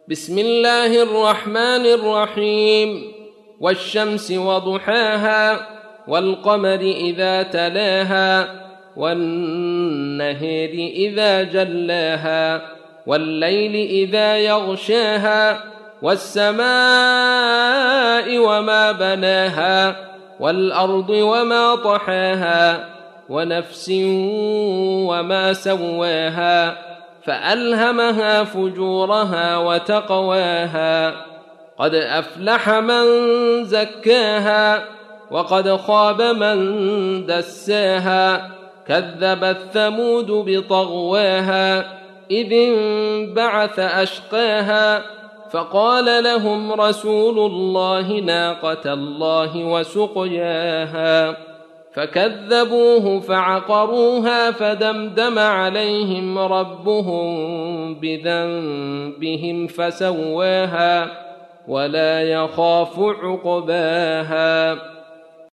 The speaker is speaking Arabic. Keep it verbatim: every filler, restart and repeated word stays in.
بسم الله الرحمن الرحيم والشمس وضحاها والقمر إذا تلاها والنهر إذا جلاها والليل إذا يغشاها والسماء وما بناها والأرض وما طحاها ونفس وما سواها فألهمها فجورها وتقواها قد أفلح من زكاها وقد خاب من دساها كذبت ثمود بطغواها إذ انبعث أشقاها فقال لهم رسول الله ناقة الله وسقياها فكذبوه فعقروها فدمدم عليهم ربهم بذنبهم فسواها ولا يخاف عقباها.